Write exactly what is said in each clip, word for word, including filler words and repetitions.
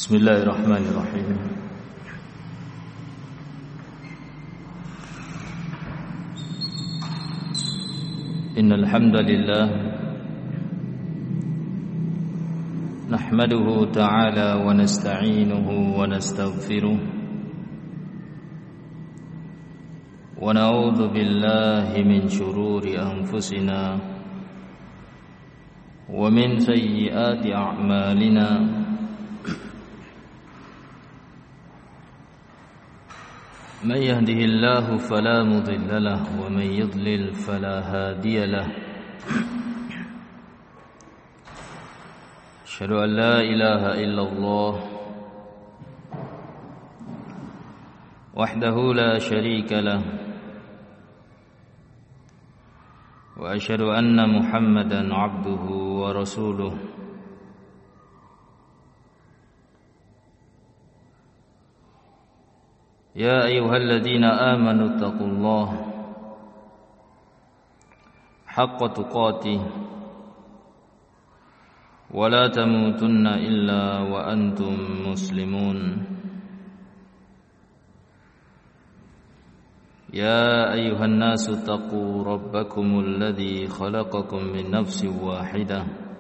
Bismillahirrahmanirrahim. Innal hamdalillah nahmaduhu ta'ala wa nasta'inuhu wa nastaghfiruh wa na'udzu billahi min shururi anfusina wa min sayyiati a'malina. من يهده الله فلا مضل له ومن يضلل فلا هادي له أشهد أن لا إله إلا الله وحده لا شريك له وأشهد أن محمدا عبده ورسوله يا أيها الذين آمنوا اتقوا الله حق تقاته ولا تموتن إلا وأنتم مسلمون يا أيها الناس اتقوا ربكم الذي خلقكم من نفس واحدة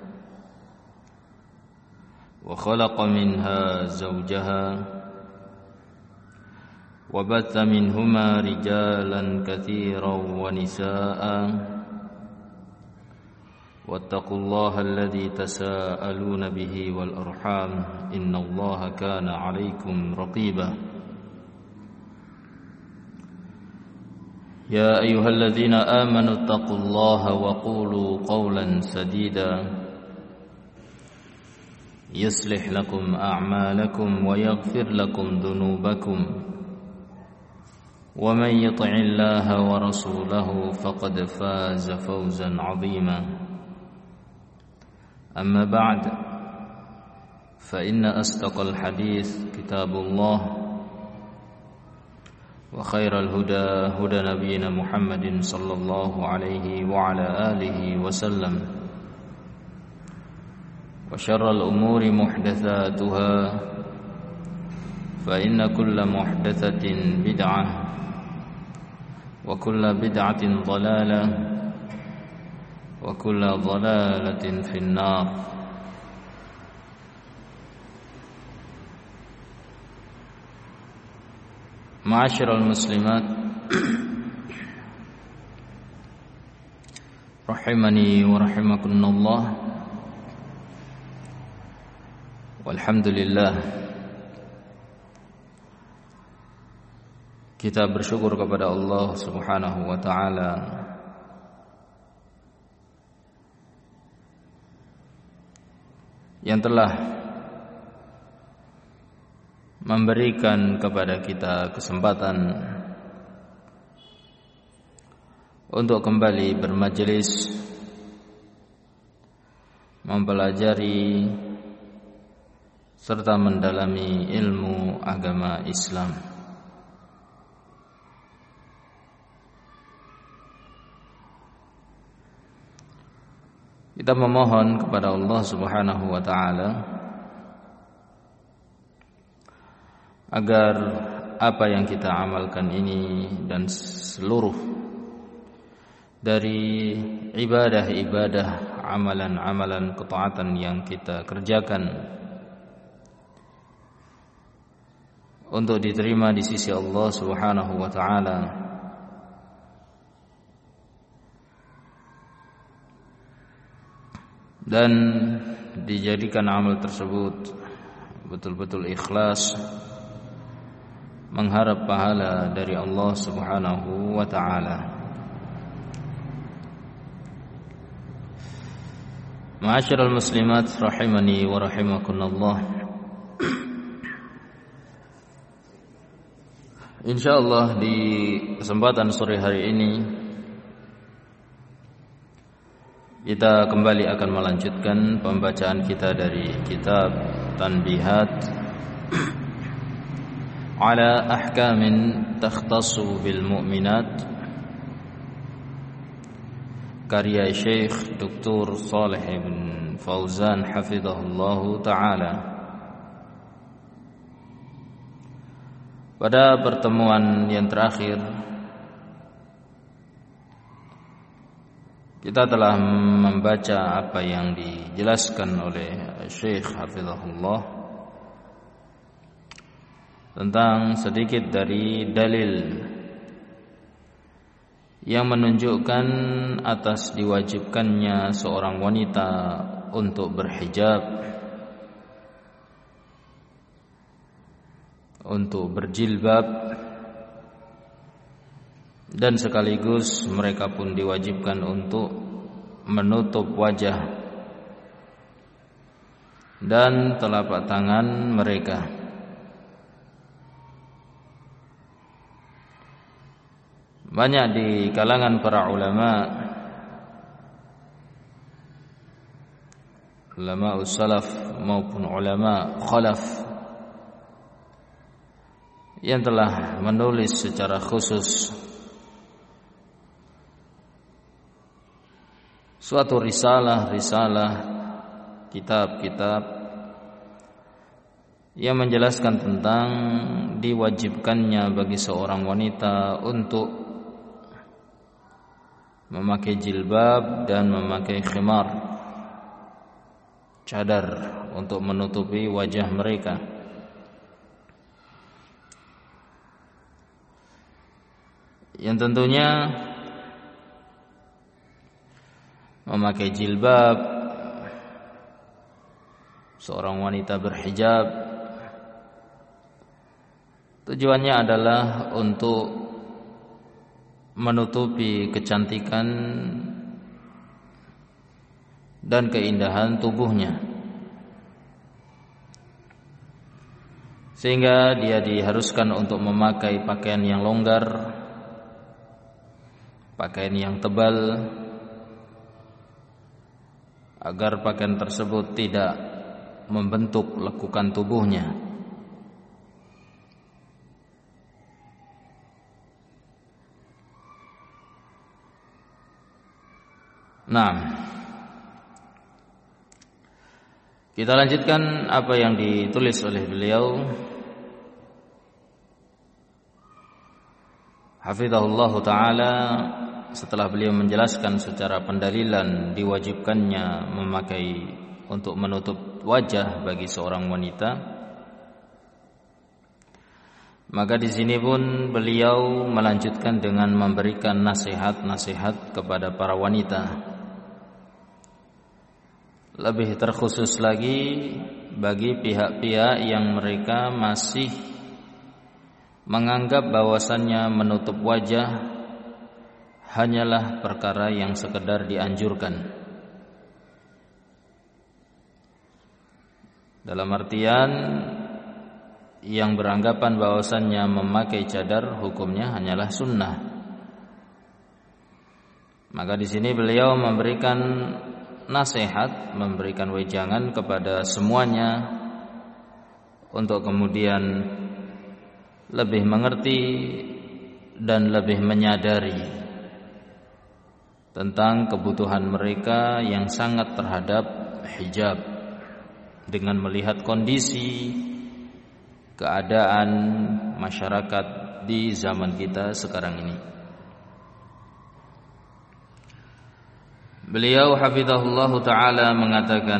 وخلق منها زوجها وبث منهما رجالا كثيرا ونساء واتقوا الله الذي تساءلون به والأرحام إن الله كان عليكم رقيبا يا أيها الذين آمنوا اتقوا الله وقولوا قولا سديدا يصلح لكم أعمالكم ويغفر لكم ذنوبكم ومن يطع الله ورسوله فقد فاز فوزا عظيما أما بعد فإن أصدق الحديث كتاب الله وخير الهدى هدى نبينا محمد صلى الله عليه وعلى آله وسلم وشر الأمور محدثاتها فإن كل محدثة بدعة وكل بدعة ضلالة وكل ضلالة في النار. Ma'asyiral muslimat rahimani wa rahimakumullah. Walhamdulillah, kita bersyukur kepada Allah Subhanahu wa ta'ala yang telah memberikan kepada kita kesempatan untuk kembali bermajelis mempelajari serta mendalami ilmu agama Islam. Kita memohon kepada Allah Subhanahu wa ta'ala agar apa yang kita amalkan ini dan seluruh dari ibadah-ibadah, amalan-amalan ketaatan yang kita kerjakan untuk diterima di sisi Allah Subhanahu wa ta'ala, dan dijadikan amal tersebut betul-betul ikhlas mengharap pahala dari Allah Subhanahu wa ta'ala. Ma'asyiral muslimat rahimani wa rahimakumullah. Insyaallah di kesempatan sore hari ini kita kembali akan melanjutkan pembacaan kita dari kitab Tanbihat ala ahkamin takhtassu bil mu'minat karya Syekh Doktor Shalih bin Fauzan hafizahullahu ta'ala. Pada pertemuan yang terakhir kita telah membaca apa yang dijelaskan oleh Syekh Hafizahullah tentang sedikit dari dalil yang menunjukkan atas diwajibkannya seorang wanita untuk berhijab, untuk berjilbab, dan sekaligus mereka pun diwajibkan untuk menutup wajah dan telapak tangan mereka. Banyak di kalangan para ulama, ulama salaf maupun ulama khalaf, yang telah menulis secara khusus suatu risalah-risalah, kitab-kitab yang menjelaskan tentang diwajibkannya bagi seorang wanita untuk memakai jilbab dan memakai khimar, cadar, untuk menutupi wajah mereka. Yang tentunya memakai jilbab, seorang wanita berhijab, tujuannya adalah untuk menutupi kecantikan dan keindahan tubuhnya, sehingga dia diharuskan untuk memakai pakaian yang longgar, pakaian yang tebal, agar pakaian tersebut tidak membentuk lekukan tubuhnya. Nah, kita lanjutkan apa yang ditulis oleh beliau hafizahullah ta'ala setelah beliau menjelaskan secara pendalilan diwajibkannya memakai untuk menutup wajah bagi seorang wanita. Maka di sini pun beliau melanjutkan dengan memberikan nasihat-nasihat kepada para wanita, lebih terkhusus lagi bagi pihak-pihak yang mereka masih menganggap bahwasannya menutup wajah hanyalah perkara yang sekedar dianjurkan. Dalam artian yang beranggapan bahwasannya memakai cadar hukumnya hanyalah sunnah. Maka di sini beliau memberikan nasihat, memberikan wejangan kepada semuanya untuk kemudian lebih mengerti dan lebih menyadari tentang kebutuhan mereka yang sangat terhadap hijab, dengan melihat kondisi keadaan masyarakat di zaman kita sekarang ini. Beliau hafizahullah ta'ala mengatakan,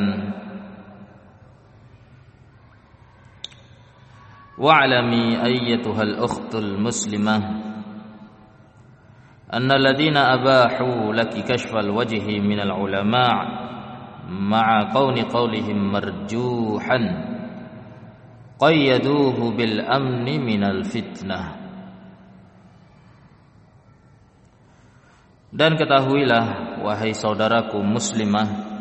wa'lami ayyatuhal ukhtul muslimah anna alladhina abahu laki kashfal wajhi minal ulama' ma'a qawni qawlihim marjuhan qayyaduhu bil amni minal fitnah. Dan ketahuilah wahai saudaraku muslimah,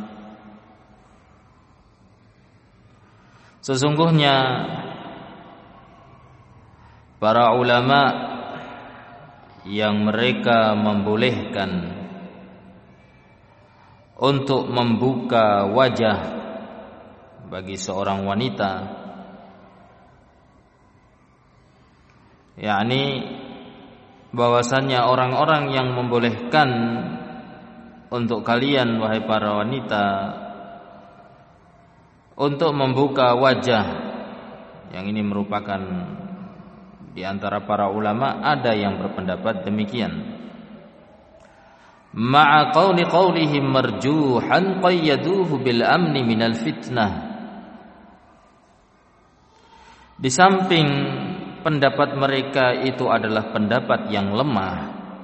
sesungguhnya para ulama yang mereka membolehkan untuk membuka wajah bagi seorang wanita, yakni bahwasannya orang-orang yang membolehkan untuk kalian wahai para wanita untuk membuka wajah, yang ini merupakan Di antara para ulama ada yang berpendapat demikian. Ma'a qawli qawlihim marjuhan qayyaduhu bil amni minal fitnah. Di samping pendapat mereka itu adalah pendapat yang lemah,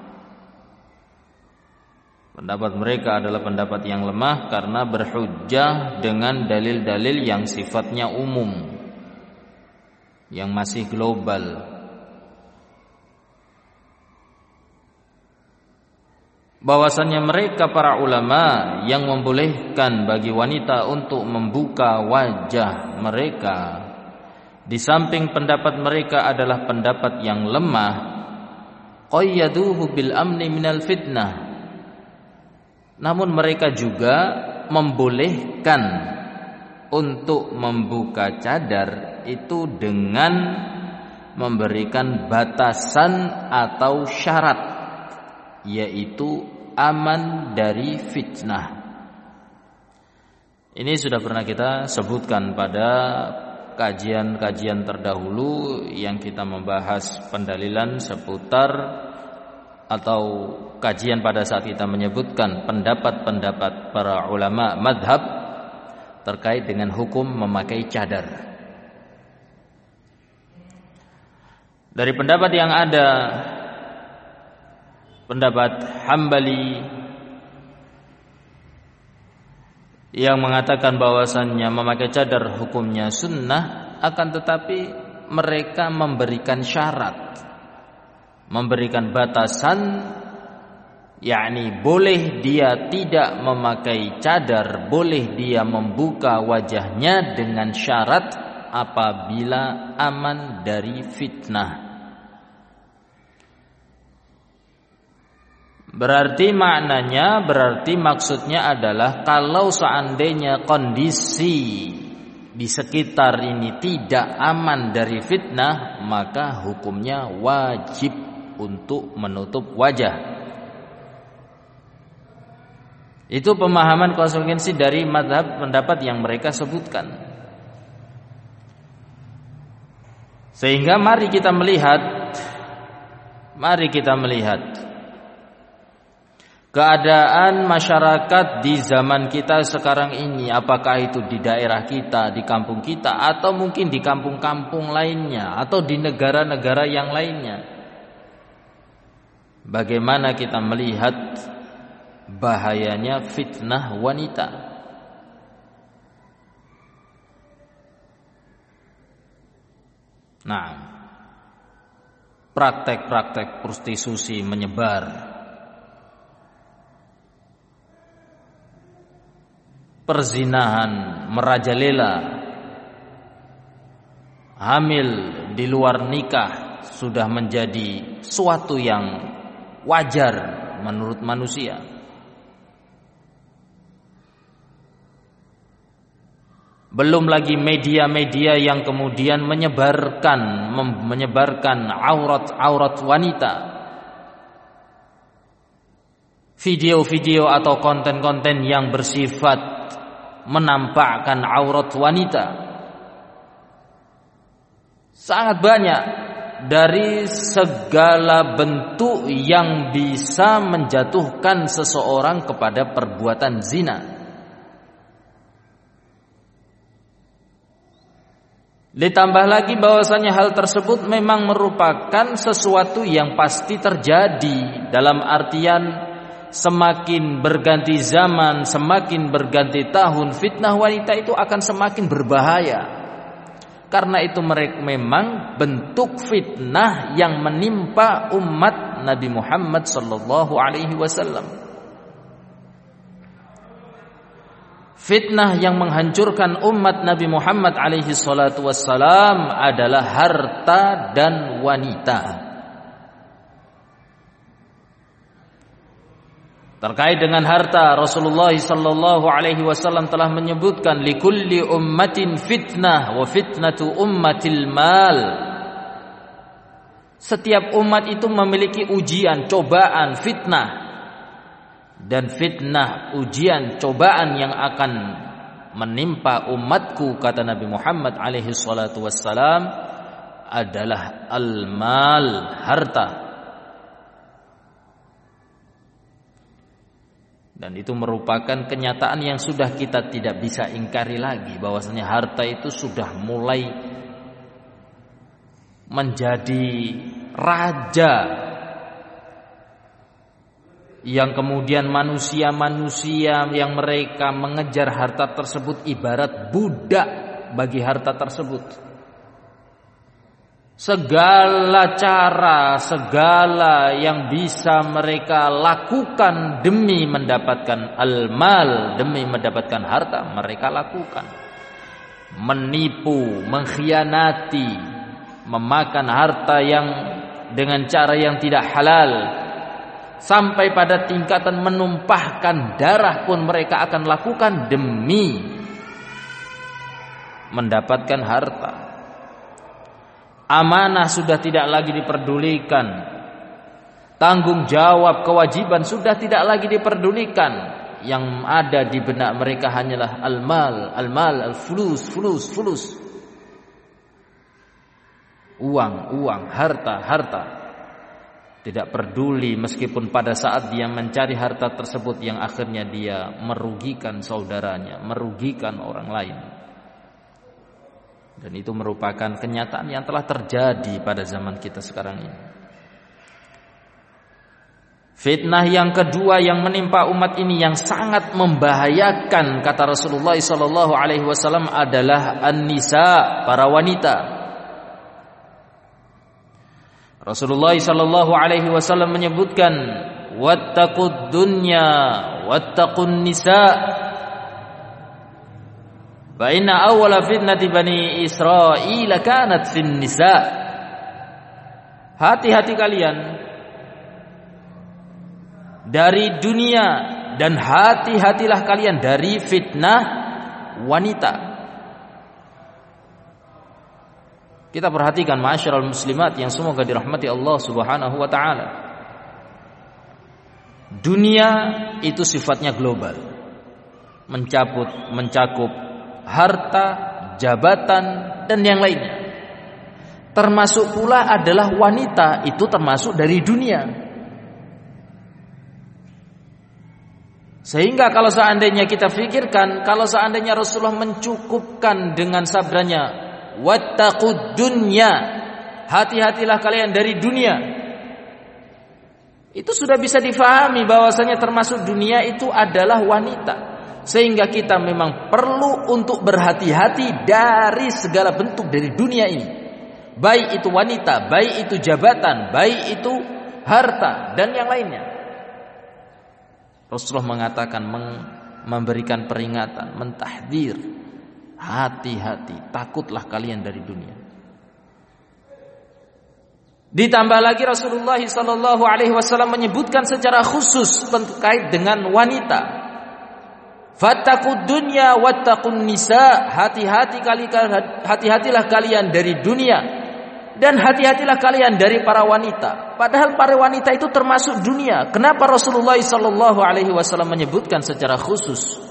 pendapat mereka adalah pendapat yang lemah karena berhujjah dengan dalil-dalil yang sifatnya umum, yang masih global. Bahwasannya mereka para ulama yang membolehkan bagi wanita untuk membuka wajah mereka, di samping pendapat mereka adalah pendapat yang lemah, qayyaduhu bil amni minal fitnah. Namun mereka juga membolehkan untuk membuka cadar itu dengan memberikan batasan atau syarat, yaitu aman dari fitnah. Ini sudah pernah kita sebutkan pada kajian-kajian terdahulu yang kita membahas pendalilan seputar, atau kajian pada saat kita menyebutkan pendapat-pendapat para ulama madhab terkait dengan hukum memakai cadar. Dari pendapat yang ada, pendapat Hambali yang mengatakan bahwasannya memakai cadar hukumnya sunnah, akan tetapi mereka memberikan syarat, memberikan batasan, yakni boleh dia tidak memakai cadar, boleh dia membuka wajahnya dengan syarat apabila aman dari fitnah. Berarti maknanya, berarti maksudnya adalah kalau seandainya kondisi di sekitar ini tidak aman dari fitnah, maka hukumnya wajib untuk menutup wajah. Itu pemahaman konsekuensi dari mazhab pendapat yang mereka sebutkan. Sehingga mari kita melihat, mari kita melihat keadaan masyarakat di zaman kita sekarang ini, apakah itu di daerah kita, di kampung kita, atau mungkin di kampung-kampung lainnya, atau di negara-negara yang lainnya. Bagaimana kita melihat bahayanya fitnah wanita? Nah, praktek-praktek prostitusi menyebar, perzinahan merajalela, hamil di luar nikah sudah menjadi suatu yang wajar menurut manusia. Belum lagi media-media yang kemudian menyebarkan menyebarkan aurat-aurat wanita, video-video atau konten-konten yang bersifat menampakkan aurat wanita. Sangat banyak dari segala bentuk yang bisa menjatuhkan seseorang kepada perbuatan zina. Ditambah lagi bahwasanya hal tersebut memang merupakan sesuatu yang pasti terjadi, dalam artian semakin berganti zaman, semakin berganti tahun, fitnah wanita itu akan semakin berbahaya. Karena itu mereka memang bentuk fitnah yang menimpa umat Nabi Muhammad sallallahu alaihi wasallam. Fitnah yang menghancurkan umat Nabi Muhammad alaihi salatu wassalam adalah harta dan wanita. Terkait dengan harta, Rasulullah sallallahu alaihi wasallam telah menyebutkan likulli ummatin fitnah wa fitnatu ummatil mal. Setiap umat itu memiliki ujian, cobaan, fitnah. Dan fitnah, ujian, cobaan yang akan menimpa umatku, kata Nabi Muhammad alaihi salatu wassalam, adalah al-mal, harta. Dan itu merupakan kenyataan yang sudah kita tidak bisa ingkari lagi, bahwasanya harta itu sudah mulai menjadi raja, yang kemudian manusia-manusia yang mereka mengejar harta tersebut ibarat budak bagi harta tersebut. Segala cara, segala yang bisa mereka lakukan demi mendapatkan al-mal, demi mendapatkan harta, mereka lakukan. Menipu, mengkhianati, memakan harta yang dengan cara yang tidak halal, sampai pada tingkatan menumpahkan darah pun mereka akan lakukan demi mendapatkan harta. Amanah sudah tidak lagi diperdulikan, tanggung jawab, kewajiban sudah tidak lagi diperdulikan. Yang ada di benak mereka hanyalah al-mal, al-mal, al-fulus, fulus, fulus. Uang, uang, harta, harta. Tidak peduli meskipun pada saat dia mencari harta tersebut yang akhirnya dia merugikan saudaranya, merugikan orang lain. Dan itu merupakan kenyataan yang telah terjadi pada zaman kita sekarang ini. Fitnah yang kedua yang menimpa umat ini yang sangat membahayakan, kata Rasulullah sallallahu alaihi wasallam, adalah an-nisa, para wanita. Rasulullah sallallahu alaihi wasallam menyebutkan, wattaqud dunya wattaqun nisa. Fa inna awwala fitnati bani Israil kanat fin nisa. Hati-hati kalian dari dunia dan hati-hatilah kalian dari fitnah wanita. Kita perhatikan ma'asyiral muslimat yang semoga dirahmati Allah Subhanahu wa taala. Dunia itu sifatnya global. Mencakup mencakup harta, jabatan, dan yang lainnya. Termasuk pula adalah wanita, itu termasuk dari dunia. Sehingga kalau seandainya kita pikirkan, kalau seandainya Rasulullah mencukupkan dengan sabdanya, wattaqud dunya, hati-hatilah kalian dari dunia, itu sudah bisa difahami bahwasanya termasuk dunia itu adalah wanita. Sehingga kita memang perlu untuk berhati-hati dari segala bentuk dari dunia ini, baik itu wanita, baik itu jabatan, baik itu harta, dan yang lainnya. Rasulullah mengatakan, memberikan peringatan, mentahdir, hati-hati, takutlah kalian dari dunia. Ditambah lagi Rasulullah sallallahu alaihi wasallam menyebutkan secara khusus terkait dengan wanita. Fattaqud dunya wattaqun nisa, hati-hati kalian, hati-hatilah kalian dari dunia dan hati-hatilah kalian dari para wanita. Padahal para wanita itu termasuk dunia. Kenapa Rasulullah sallallahu alaihi wasallam menyebutkan secara khusus?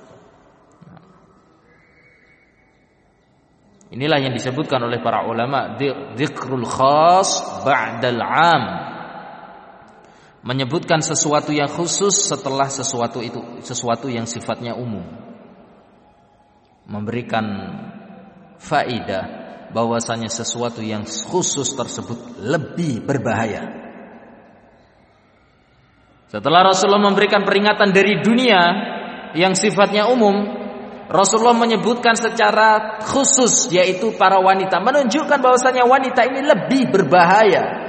Inilah yang disebutkan oleh para ulama dzikrul khas ba'dal 'am. Menyebutkan sesuatu yang khusus setelah sesuatu itu sesuatu yang sifatnya umum. Memberikan faedah bahwasanya sesuatu yang khusus tersebut lebih berbahaya. Setelah Rasulullah memberikan peringatan dari dunia yang sifatnya umum, Rasulullah menyebutkan secara khusus yaitu para wanita, menunjukkan bahwasanya wanita ini lebih berbahaya.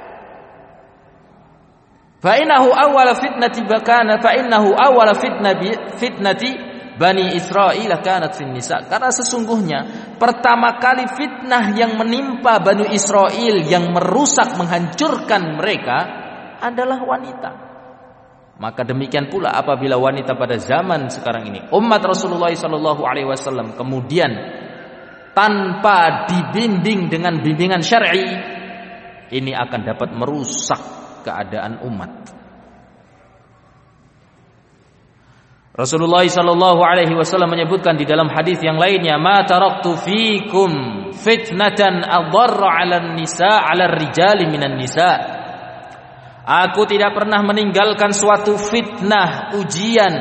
Fa innahu awwala fitnati bakana fa innahu awwala fitnati fitnati bani Israil kanat fin nisa. Karena sesungguhnya pertama kali fitnah yang menimpa Bani Israel yang merusak, menghancurkan mereka adalah wanita. Maka demikian pula apabila wanita pada zaman sekarang ini, umat Rasulullah sallallahu alaihi wasallam, kemudian tanpa dibimbing dengan bimbingan syar'i, ini akan dapat merusak keadaan umat. Rasulullah sallallahu alaihi wasallam menyebutkan di dalam hadis yang lainnya, "Ma taraktu fikum fitnatan adarra 'alan nisa 'alar rijali minan nisa." Aku tidak pernah meninggalkan suatu fitnah, ujian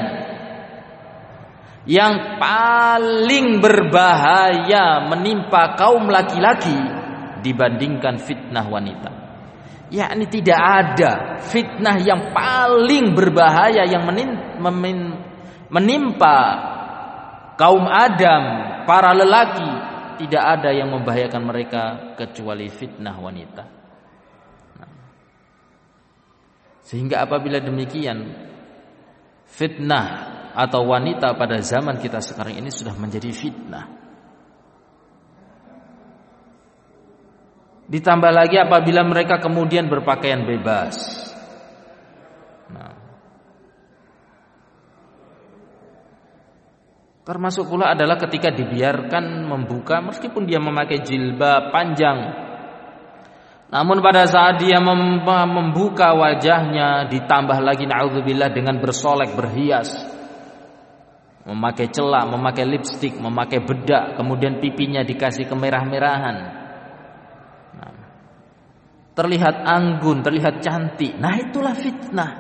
yang paling berbahaya menimpa kaum laki-laki dibandingkan fitnah wanita. Yakni tidak ada fitnah yang paling berbahaya yang menimpa kaum Adam, para lelaki, tidak ada yang membahayakan mereka kecuali fitnah wanita. Nah, sehingga apabila demikian, fitnah atau wanita pada zaman kita sekarang ini sudah menjadi fitnah. Ditambah lagi apabila mereka kemudian berpakaian bebas. Nah, termasuk pula adalah ketika dibiarkan membuka, meskipun dia memakai jilbab panjang, namun pada saat dia membuka wajahnya, ditambah lagi na'udzubillah dengan bersolek, berhias, memakai celak, memakai lipstik, memakai bedak, kemudian pipinya dikasih kemerah-merahan, terlihat anggun, terlihat cantik. Nah, itulah fitnah.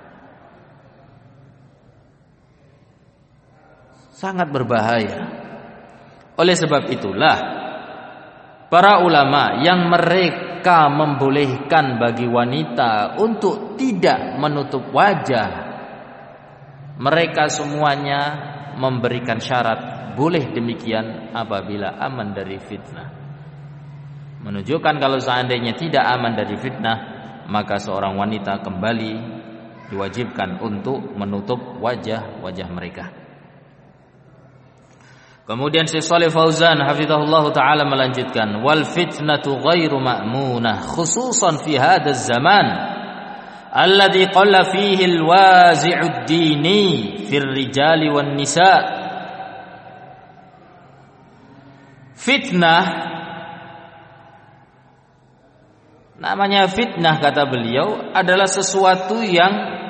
Sangat berbahaya. Oleh sebab itulah para ulama yang mereka membolehkan bagi wanita untuk tidak menutup wajah, mereka semuanya memberikan syarat boleh demikian apabila aman dari fitnah. Menunjukkan kalau seandainya tidak aman dari fitnah, maka seorang wanita kembali diwajibkan untuk menutup wajah-wajah mereka. Kemudian Syekh Shalih Fauzan hafizahullah taala melanjutkan, wal fitnatu ghairu ma'munah khususan fi hadzal zaman alladhi qalla fihi alwazi'ud dini fir rijali wan nisa. Fitnah, namanya fitnah kata beliau adalah sesuatu yang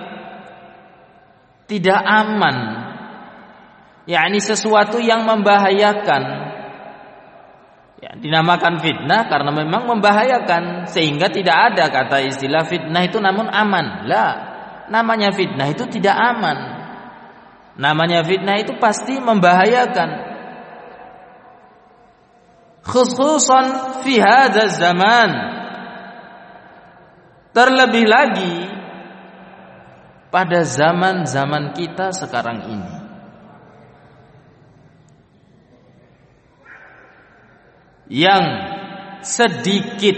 tidak aman, yakni sesuatu yang membahayakan. Ya, dinamakan fitnah karena memang membahayakan, sehingga tidak ada kata istilah fitnah itu namun aman. Lah, namanya fitnah itu tidak aman. Namanya fitnah itu pasti membahayakan. Khususan fi hadzal zaman, terlebih lagi pada zaman-zaman kita sekarang ini. Yang sedikit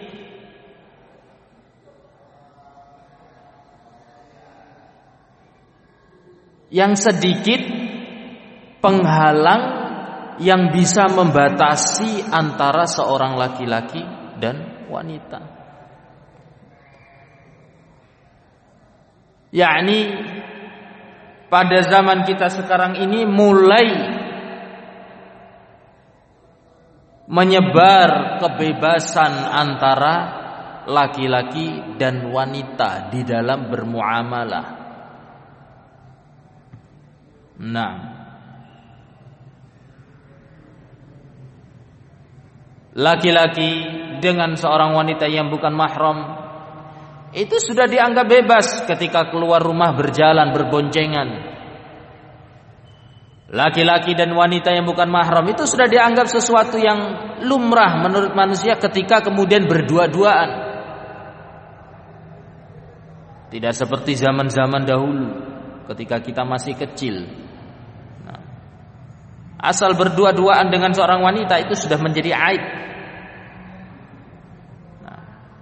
yang sedikit penghalang yang bisa membatasi antara seorang laki-laki dan wanita. Yakni pada zaman kita sekarang ini mulai menyebar kebebasan antara laki-laki dan wanita di dalam bermuamalah. Nah, laki-laki dengan seorang wanita yang bukan mahram itu sudah dianggap bebas ketika keluar rumah berjalan berboncengan. Laki-laki dan wanita yang bukan mahram itu sudah dianggap sesuatu yang lumrah menurut manusia ketika kemudian berdua-duaan. Tidak seperti zaman-zaman dahulu ketika kita masih kecil. Nah, asal berdua-duaan dengan seorang wanita itu sudah menjadi aib. Nah,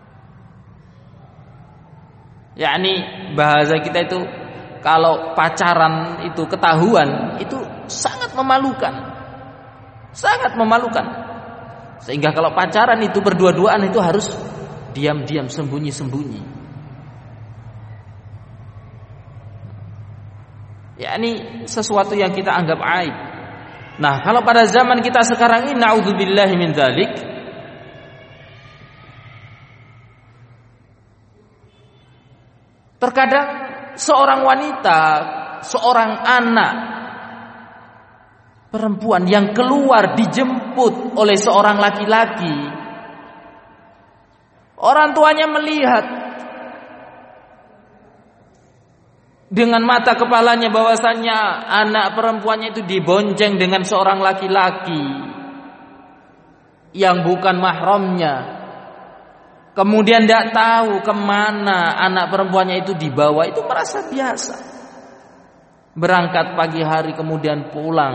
yakni bahasa kita itu kalau pacaran itu ketahuan itu sangat memalukan. Sangat memalukan. Sehingga kalau pacaran itu berdua-duaan itu harus diam-diam, sembunyi-sembunyi. Yakni sesuatu yang kita anggap aib. Nah, kalau pada zaman kita sekarang ini naudzubillahi min dzalik, terkadang seorang wanita seorang anak perempuan yang keluar dijemput oleh seorang laki-laki, orang tuanya melihat dengan mata kepalanya bahwasannya anak perempuannya itu dibonceng dengan seorang laki-laki yang bukan mahramnya. Kemudian tidak tahu kemana anak perempuannya itu dibawa, itu merasa biasa. Berangkat pagi hari kemudian pulang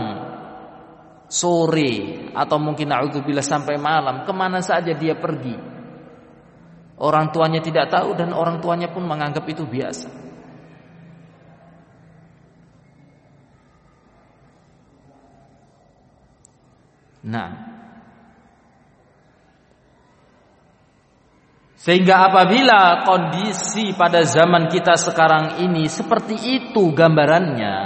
sore atau mungkin na'udzubillah sampai malam, kemana saja dia pergi. Orang tuanya tidak tahu dan orang tuanya pun menganggap itu biasa. Nah, sehingga apabila kondisi pada zaman kita sekarang ini seperti itu gambarannya,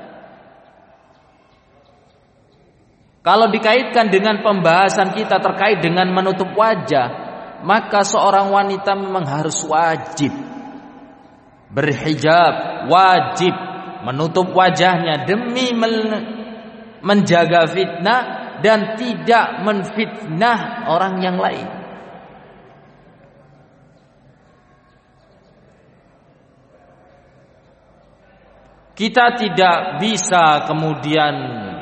kalau dikaitkan dengan pembahasan kita terkait dengan menutup wajah, maka seorang wanita memang harus wajib berhijab, wajib menutup wajahnya demi menjaga fitnah dan tidak menfitnah orang yang lain. Kita tidak bisa kemudian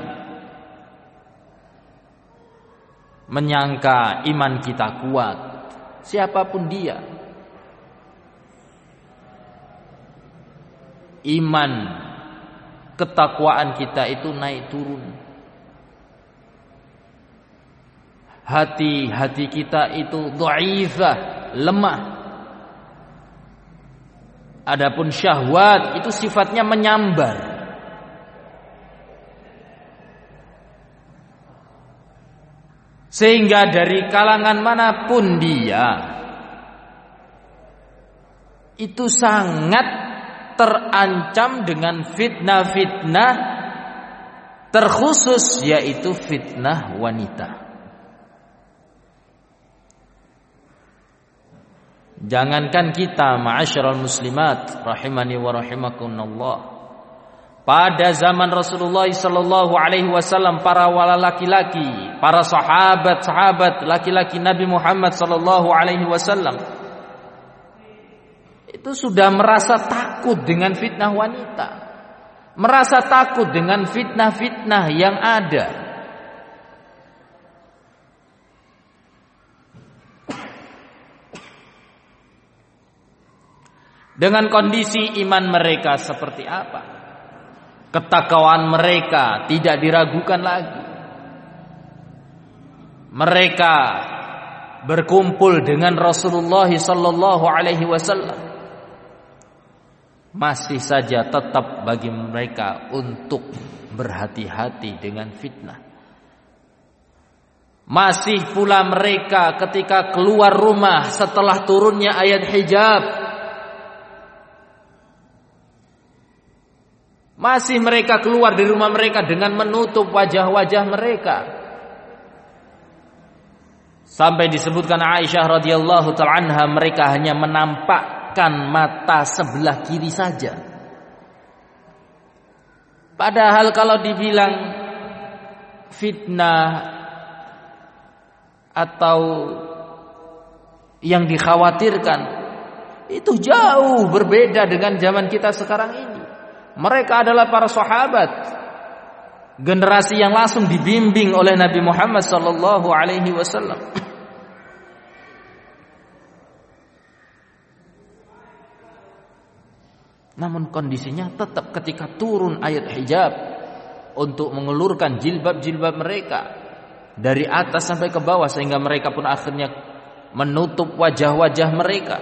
menyangka iman kita kuat, siapapun dia. Iman, ketakwaan kita itu naik turun. Hati-hati kita itu dhaifah, lemah. Adapun syahwat itu sifatnya menyambar. Sehingga dari kalangan manapun dia, itu sangat terancam dengan fitnah-fitnah terkhusus, yaitu fitnah wanita. Jangankan kita, ma'asyiral muslimat rahimani wa rahimakumullah, pada zaman Rasulullah sallallahu alaihi wasallam, para wala laki-laki, para sahabat-sahabat laki-laki Nabi Muhammad sallallahu alaihi wasallam itu sudah merasa takut dengan fitnah wanita, merasa takut dengan fitnah-fitnah yang ada. Dengan kondisi iman mereka seperti apa, ketakwaan mereka tidak diragukan lagi. Mereka berkumpul dengan Rasulullah sallallahu alaihi wasallam, masih saja tetap bagi mereka untuk berhati-hati dengan fitnah. Masih pula mereka ketika keluar rumah setelah turunnya ayat hijab, masih mereka keluar dari rumah mereka dengan menutup wajah-wajah mereka. Sampai disebutkan Aisyah radhiyallahu ta'ala anha, mereka hanya menampakkan mata sebelah kiri saja. Padahal kalau dibilang fitnah atau yang dikhawatirkan, itu jauh berbeda dengan zaman kita sekarang ini. Mereka adalah para sahabat, generasi yang langsung dibimbing oleh Nabi Muhammad sallallahu alaihi wasallam. Namun kondisinya tetap ketika turun ayat hijab untuk mengelurkan jilbab-jilbab mereka dari atas sampai ke bawah, sehingga mereka pun akhirnya menutup wajah-wajah mereka.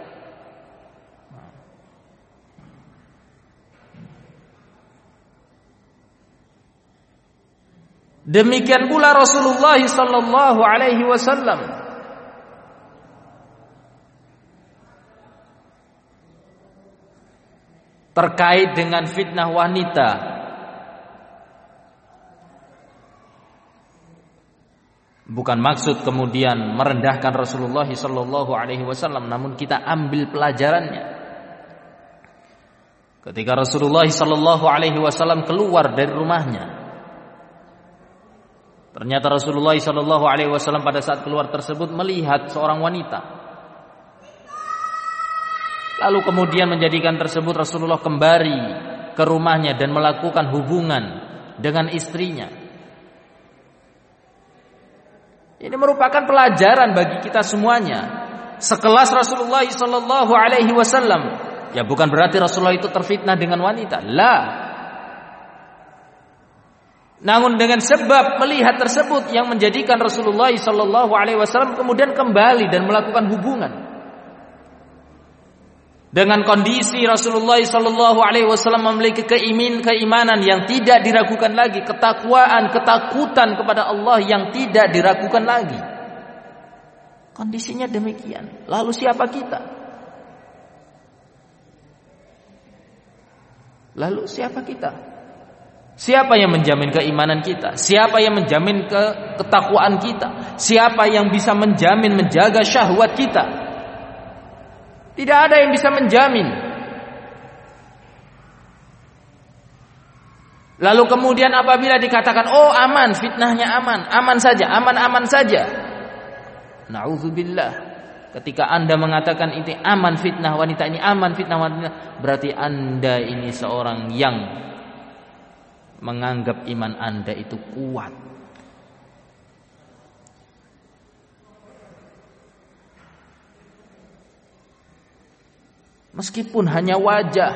Demikian pula Rasulullah sallallahu alaihi wasallam terkait dengan fitnah wanita. Bukan maksud kemudian merendahkan Rasulullah sallallahu alaihi wasallam, namun kita ambil pelajarannya. Ketika Rasulullah sallallahu alaihi wasallam keluar dari rumahnya, ternyata Rasulullah sallallahu alaihi wasallam pada saat keluar tersebut melihat seorang wanita. Lalu kemudian menjadikan tersebut Rasulullah kembali ke rumahnya dan melakukan hubungan dengan istrinya. Ini merupakan pelajaran bagi kita semuanya. Sekelas Rasulullah sallallahu alaihi wasallam, ya bukan berarti Rasulullah itu terfitnah dengan wanita, lah. Namun dengan sebab melihat tersebut yang menjadikan Rasulullah sallallahu alaihi wasallam kemudian kembali dan melakukan hubungan. Dengan kondisi Rasulullah sallallahu alaihi wasallam memiliki keimin, keimanan yang tidak diragukan lagi, ketakwaan, ketakutan kepada Allah yang tidak diragukan lagi. Kondisinya demikian. Lalu siapa kita? Lalu siapa kita? Siapa yang menjamin keimanan kita? Siapa yang menjamin ke ketakwaan kita? Siapa yang bisa menjamin menjaga syahwat kita? Tidak ada yang bisa menjamin. Lalu kemudian apabila dikatakan, oh aman, fitnahnya aman, aman saja, aman-aman saja. Na'udzubillah. Ketika Anda mengatakan ini aman fitnah wanita, ini aman fitnah wanita, berarti Anda ini seorang yang menganggap iman Anda itu kuat. Meskipun hanya wajah,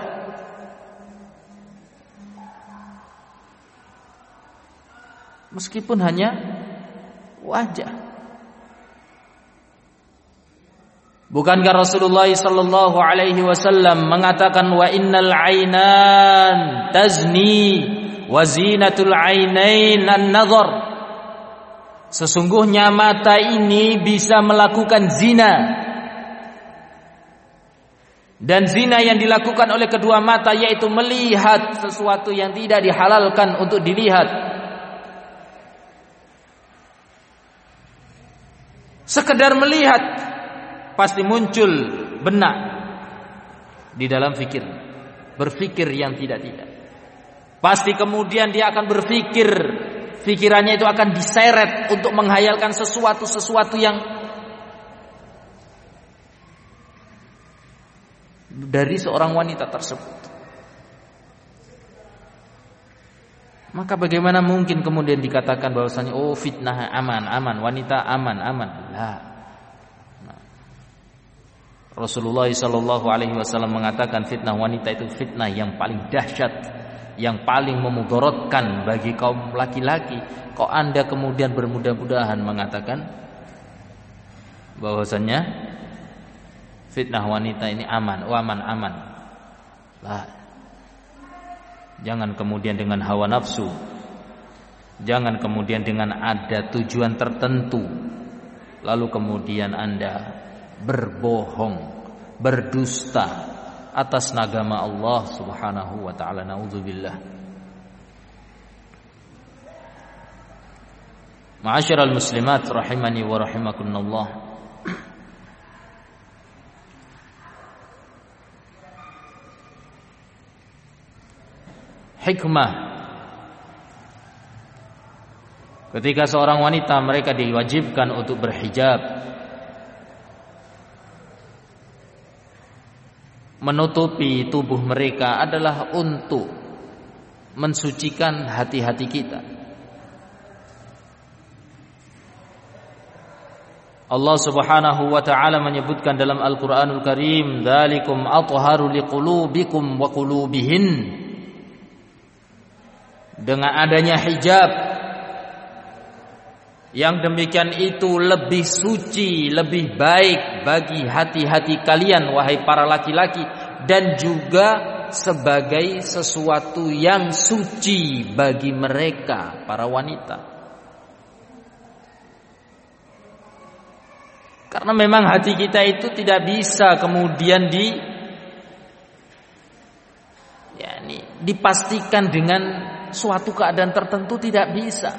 meskipun hanya wajah. Bukankah Rasulullah sallallahu alaihi wasallam mengatakan wa innal ainan tazni wa zinatul ainain an-nazar. Sesungguhnya mata ini bisa melakukan zina. Dan zina yang dilakukan oleh kedua mata yaitu melihat sesuatu yang tidak dihalalkan untuk dilihat. Sekedar melihat pasti muncul benak di dalam fikir, berfikir yang tidak-tidak. Pasti kemudian dia akan berfikir, fikirannya itu akan diseret untuk menghayalkan sesuatu-sesuatu yang dari seorang wanita tersebut. Maka bagaimana mungkin kemudian dikatakan bahwasanya oh fitnah aman, aman, wanita aman, aman? Lah. Rasulullah sallallahu alaihi wasallam mengatakan fitnah wanita itu fitnah yang paling dahsyat, yang paling memudaratkan bagi kaum laki-laki. Kok Anda kemudian bermudah-mudahan mengatakan bahwasanya fitnah wanita ini aman, oh aman, aman. Lah. Jangan kemudian dengan hawa nafsu, jangan kemudian dengan ada tujuan tertentu, lalu kemudian Anda berbohong, berdusta atas nama Allah Subhanahu wa taala. Nauzubillah. Ma'asyiral muslimat rahimani wa rahimakumullah. Hikmah ketika seorang wanita mereka diwajibkan untuk berhijab, menutupi tubuh mereka adalah untuk mensucikan hati-hati kita. Allah Subhanahu wa taala menyebutkan dalam Al-Qur'anul Karim, "Dzalikum athharu liqulubikum wa qulubihin." Dengan adanya hijab yang demikian itu lebih suci, lebih baik bagi hati-hati kalian wahai para laki-laki, dan juga sebagai sesuatu yang suci bagi mereka para wanita. Karena memang hati kita itu tidak bisa kemudian di yakni dipastikan dengan suatu keadaan tertentu, tidak bisa.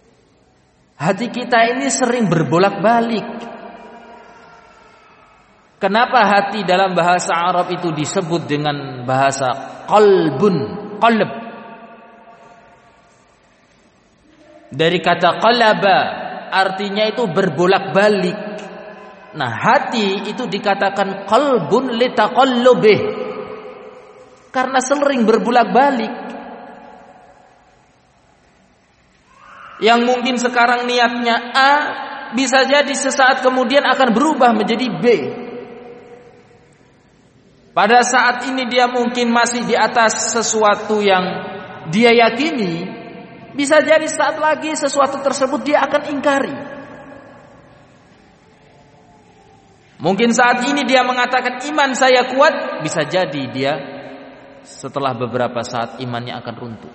Hati kita ini sering berbolak-balik. Kenapa hati dalam bahasa Arab itu disebut dengan bahasa qalbun, qalb? Dari kata qalaba, artinya itu berbolak-balik. Nah, hati itu dikatakan qalbun litaqallubih, karena sering berbolak-balik. Yang mungkin sekarang niatnya A, bisa jadi sesaat kemudian akan berubah menjadi B. Pada saat ini dia mungkin masih di atas sesuatu yang dia yakini, bisa jadi saat lagi sesuatu tersebut dia akan ingkari. Mungkin saat ini dia mengatakan iman saya kuat, bisa jadi dia setelah beberapa saat imannya akan runtuh.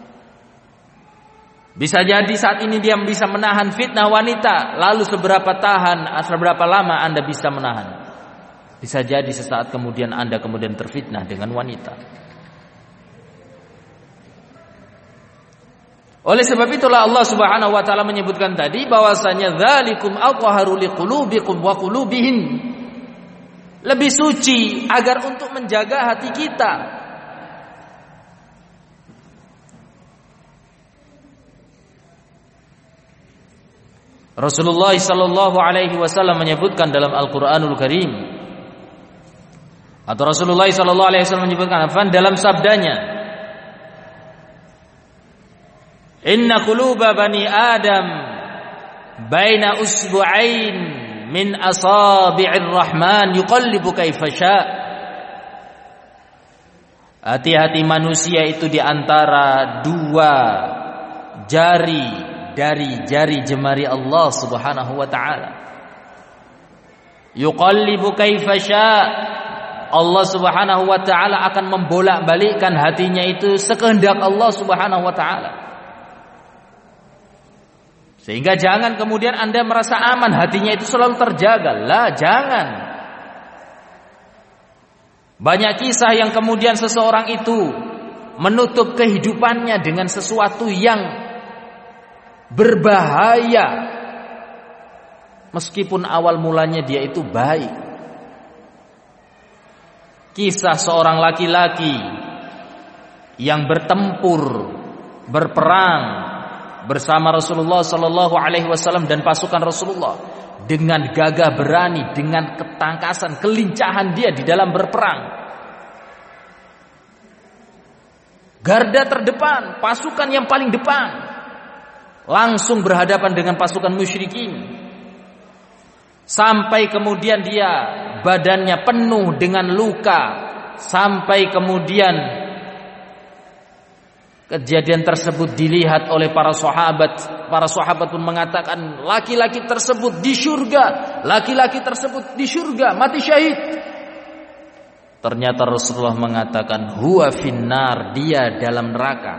Bisa jadi saat ini dia bisa menahan fitnah wanita, lalu seberapa tahan, seberapa lama Anda bisa menahan. Bisa jadi sesaat kemudian Anda kemudian terfitnah dengan wanita. Oleh sebab itulah Allah Subhanahu wa taala menyebutkan tadi bahwasanya dzalikum aqharu liqulubikum wa qulubihim. Lebih suci agar untuk menjaga hati kita. Rasulullah sallallahu alaihi wasallam menyebutkan dalam Al-Qur'anul Karim, atau Rasulullah sallallahu alaihi wasallam menyebutkan apa dalam sabdanya, inna quluba bani adam baina usbu'ain min asabi'ir rahman yuqallibu kaifa sya'. Hati-hati manusia itu di antara dua jari dari jari jemari Allah Subhanahu wa taala. Yuqallibu kaifa sya'. Allah Subhanahu wa taala akan membolak-balikkan hatinya itu sekehendak Allah Subhanahu wa taala. Sehingga jangan kemudian Anda merasa aman, hatinya itu selalu terjaga. Lah, jangan. Banyak kisah yang kemudian seseorang itu menutup kehidupannya dengan sesuatu yang berbahaya, meskipun awal mulanya dia itu baik. Kisah seorang laki-laki yang bertempur, berperang bersama Rasulullah sallallahu alaihi wasallam dan pasukan Rasulullah, dengan gagah berani, dengan ketangkasan, kelincahan dia di dalam berperang. Garda terdepan, pasukan yang paling depan, langsung berhadapan dengan pasukan musyrikin. Sampai kemudian dia badannya penuh dengan luka, sampai kemudian kejadian tersebut dilihat oleh para sahabat. Para sahabat pun mengatakan, laki-laki tersebut di surga, laki-laki tersebut di surga, mati syahid. Ternyata Rasulullah mengatakan, huwa finnar, dia dalam neraka.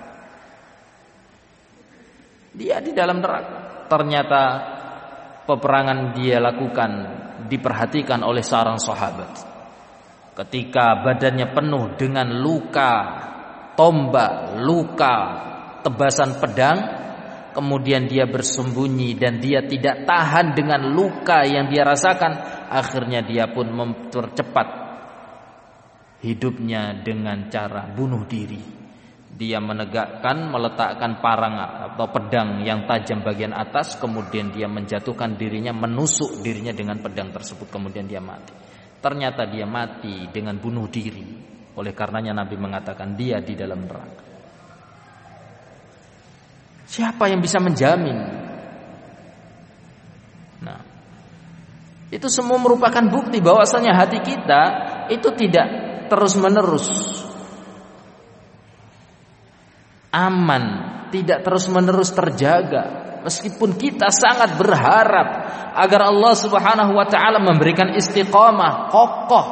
Dia di dalam neraka. Ternyata peperangan dia lakukan diperhatikan oleh seorang sahabat. Ketika badannya penuh dengan luka tombak, luka, tebasan pedang, kemudian dia bersembunyi dan dia tidak tahan dengan luka yang dia rasakan, akhirnya dia pun mempercepat hidupnya dengan cara bunuh diri. Dia menegakkan, meletakkan parang atau pedang yang tajam bagian atas, kemudian dia menjatuhkan dirinya, menusuk dirinya dengan pedang tersebut, kemudian dia mati. Ternyata dia mati dengan bunuh diri. Oleh karenanya Nabi mengatakan dia di dalam neraka. Siapa yang bisa menjamin? Nah, itu semua merupakan bukti bahwasanya hati kita itu tidak terus-menerus aman, tidak terus-menerus terjaga. Meskipun kita sangat berharap agar Allah Subhanahu wa taala memberikan istiqamah, kokoh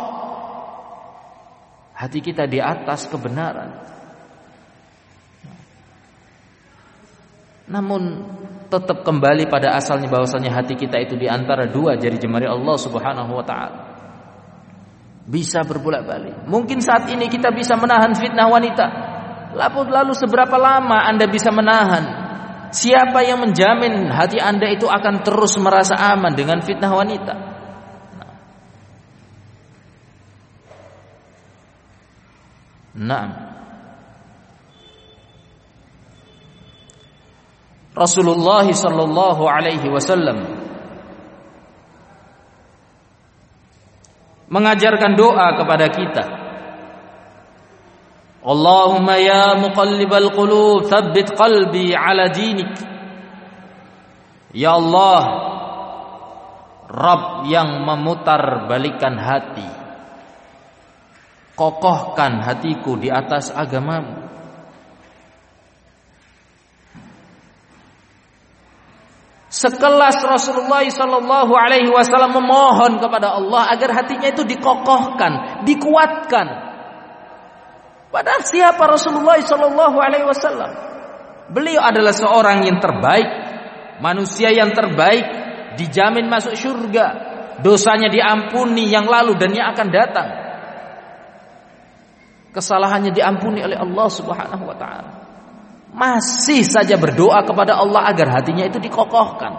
hati kita di atas kebenaran. Namun tetap kembali pada asalnya bahwasanya hati kita itu di antara dua jari jemari Allah Subhanahu wa taala. Bisa berbolak-balik. Mungkin saat ini kita bisa menahan fitnah wanita. Lalu, lalu seberapa lama Anda bisa menahan? Siapa yang menjamin hati Anda itu akan terus merasa aman dengan fitnah wanita? Naam. Rasulullah sallallahu alaihi wasallam mengajarkan doa kepada kita. Allahumma ya muqallibal qulub tsabbit qalbi ala dinik. Ya Allah, Rabb yang memutar balikan hati, kokohkan hatiku di atas agamamu. Sekelas Rasulullah sallallahu alaihi wasallam memohon kepada Allah agar hatinya itu dikokohkan, dikuatkan. Padahal siapa Rasulullah sallallahu alaihi wasallam? Beliau adalah seorang yang terbaik, manusia yang terbaik, dijamin masuk surga, dosanya diampuni yang lalu dan yang akan datang. Kesalahannya diampuni oleh Allah Subhanahu wa taala. Masih saja berdoa kepada Allah agar hatinya itu dikokohkan.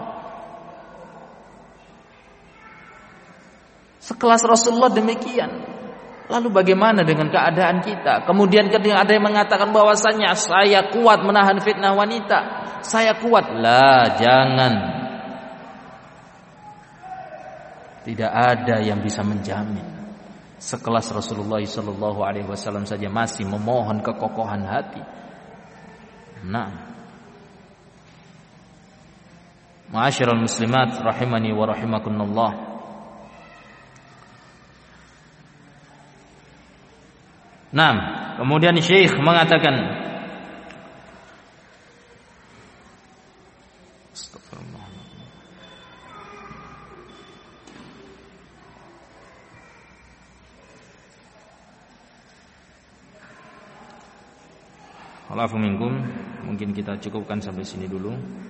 Sekelas Rasulullah demikian. Lalu bagaimana dengan keadaan kita? Kemudian ketika ada yang mengatakan bahwasanya saya kuat menahan fitnah wanita, saya kuat. Lah, jangan. Tidak ada yang bisa menjamin. Sekelas Rasulullah sallallahu alaihi wasallam saja masih memohon kekokohan hati. Nah, ma'asyiral muslimat rahimani wa rahimakumullah. Nah, kemudian Syekh mengatakan, astagfirullah. Wa'alafu minkum. Mungkin kita cukupkan sampai sini dulu.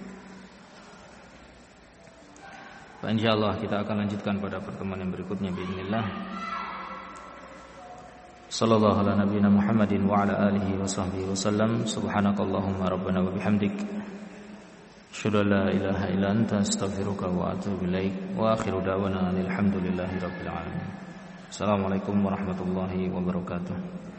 Insyaallah kita akan lanjutkan pada pertemuan yang berikutnya biidznillah. Sallallahu ala nabiyina Muhammadin wa ala alihi wa sahbihi wasallam. Subhanakallahumma rabbana wa bihamdik, asyhadu an la ilaha illa anta astaghfiruka wa atubu ilaik. Wa akhiru da'wana alhamdulillahi rabbil alamin. Assalamualaikum warahmatullahi wabarakatuh.